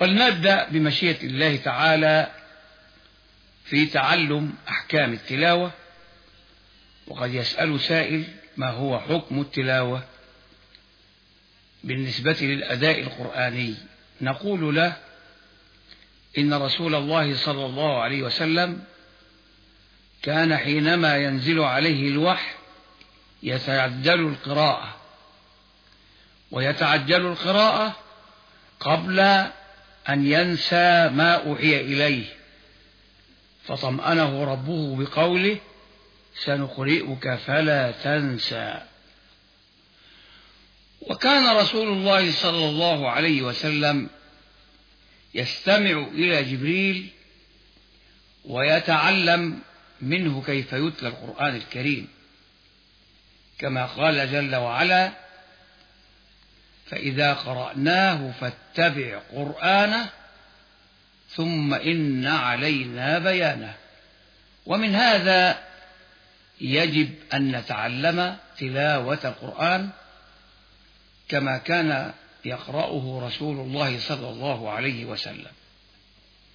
ولنبدأ بمشيئة الله تعالى في تعلم أحكام التلاوة. وقد يسأل سائل: ما هو حكم التلاوة بالنسبة للأداء القرآني؟ نقول له: إن رسول الله صلى الله عليه وسلم كان حينما ينزل عليه الوحي يتعجل القراءة، ويتعجل القراءة قبل أن ينسى ما أوحي إليه، فطمأنه ربه بقوله: سنقرئك فلا تنسى. وكان رسول الله صلى الله عليه وسلم يستمع إلى جبريل ويتعلم منه كيف يتلى القرآن الكريم، كما قال جل وعلا: فإذا قرأناه فاتبع قرآنه ثم إن علينا بيانه. ومن هذا يجب أن نتعلم تلاوة القرآن كما كان يقرأه رسول الله صلى الله عليه وسلم.